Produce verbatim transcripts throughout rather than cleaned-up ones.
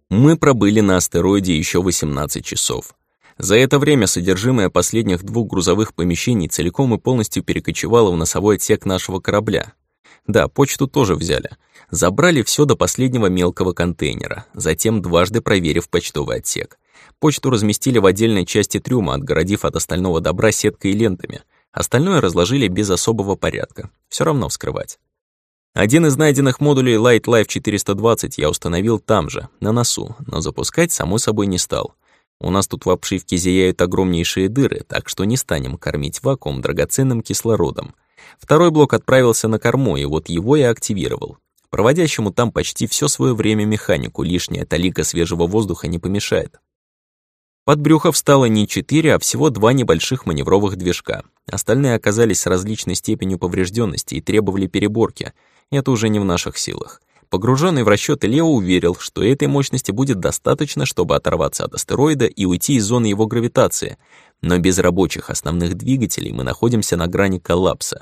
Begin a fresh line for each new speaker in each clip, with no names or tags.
Мы пробыли на астероиде еще восемнадцать часов. За это время содержимое последних двух грузовых помещений целиком и полностью перекочевало в носовой отсек нашего корабля. Да, почту тоже взяли. Забрали все до последнего мелкого контейнера, затем дважды проверив почтовый отсек. Почту разместили в отдельной части трюма, отгородив от остального добра сеткой и лентами. Остальное разложили без особого порядка. Все равно вскрывать. Один из найденных модулей Light Life четыреста двадцать я установил там же, на носу, но запускать, само собой, не стал. У нас тут в обшивке зияют огромнейшие дыры, так что не станем кормить вакуум драгоценным кислородом. Второй блок отправился на корму, и вот его я активировал. Проводящему там почти все свое время механику лишняя талика свежего воздуха не помешает. Под брюхо встало не четыре, а всего два небольших маневровых движка. Остальные оказались с различной степенью поврежденности и требовали переборки. Это уже не в наших силах. Погруженный в расчёты Лео уверил, что этой мощности будет достаточно, чтобы оторваться от астероида и уйти из зоны его гравитации, но без рабочих основных двигателей мы находимся на грани коллапса.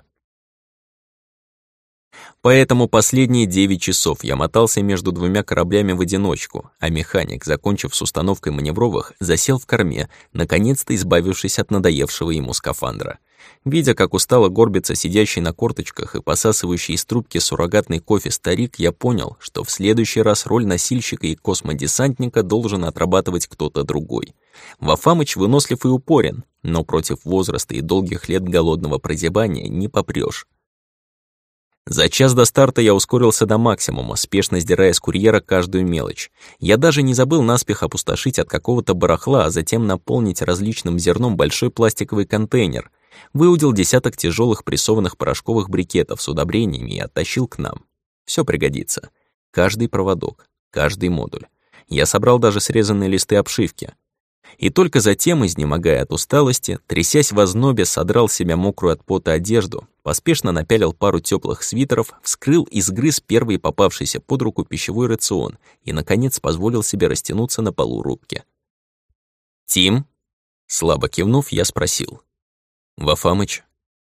Поэтому последние девять часов я мотался между двумя кораблями в одиночку, а механик, закончив с установкой маневровых, засел в корме, наконец-то избавившись от надоевшего ему скафандра. Видя, как устало горбится сидящий на корточках и посасывающий из трубки суррогатный кофе старик, я понял, что в следующий раз роль носильщика и космодесантника должен отрабатывать кто-то другой. Вафамыч вынослив и упорен, но против возраста и долгих лет голодного прозябания не попрёшь. За час до старта я ускорился до максимума, спешно сдирая с курьера каждую мелочь. Я даже не забыл наспех опустошить от какого-то барахла, а затем наполнить различным зерном большой пластиковый контейнер. Выудил десяток тяжелых прессованных порошковых брикетов с удобрениями и оттащил к нам. Все пригодится. Каждый проводок, каждый модуль. Я собрал даже срезанные листы обшивки. И только затем, изнемогая от усталости, трясясь в ознобе, содрал с себя мокрую от пота одежду, поспешно напялил пару теплых свитеров, вскрыл и сгрыз первый попавшийся под руку пищевой рацион и, наконец, позволил себе растянуться на полу рубки. «Тим?» Слабо кивнув, я спросил. «Вафамыч?»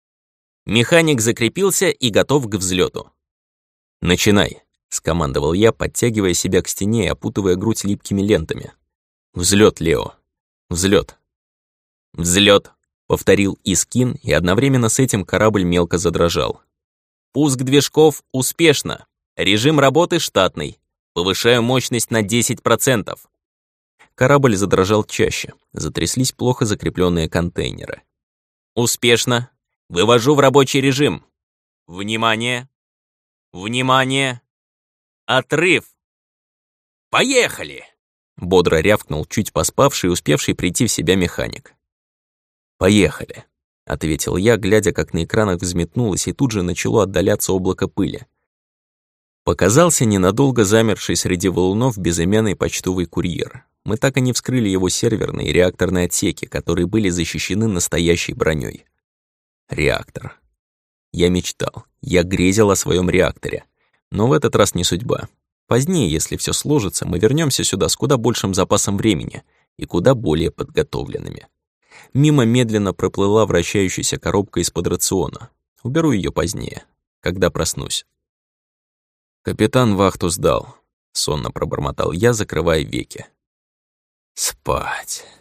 Механик закрепился и готов к взлету. «Начинай», — скомандовал я, подтягивая себя к стене и опутывая грудь липкими лентами. «Взлет, Лео! Взлет!» «Взлет!» — повторил Искин, и одновременно с этим корабль мелко задрожал. «Пуск движков успешно! Режим работы штатный! Повышаю мощность на десять процентов!» Корабль задрожал чаще, затряслись плохо закрепленные контейнеры. «Успешно! Вывожу в рабочий режим! Внимание! Внимание! Отрыв! Поехали!» Бодро рявкнул чуть поспавший и успевший прийти в себя механик. «Поехали», — ответил я, глядя, как на экранах взметнулось и тут же начало отдаляться облако пыли. Показался ненадолго замерший среди валунов безымянный почтовый курьер. Мы так и не вскрыли его серверные и реакторные отсеки, которые были защищены настоящей броней. Реактор. Я мечтал, я грезил о своем реакторе. Но в этот раз не судьба. Позднее, если все сложится, мы вернемся сюда с куда большим запасом времени и куда более подготовленными. Мимо медленно проплыла вращающаяся коробка из-под рациона. Уберу ее позднее, когда проснусь. «Капитан вахту сдал», — сонно пробормотал я, закрывая веки. «Спать».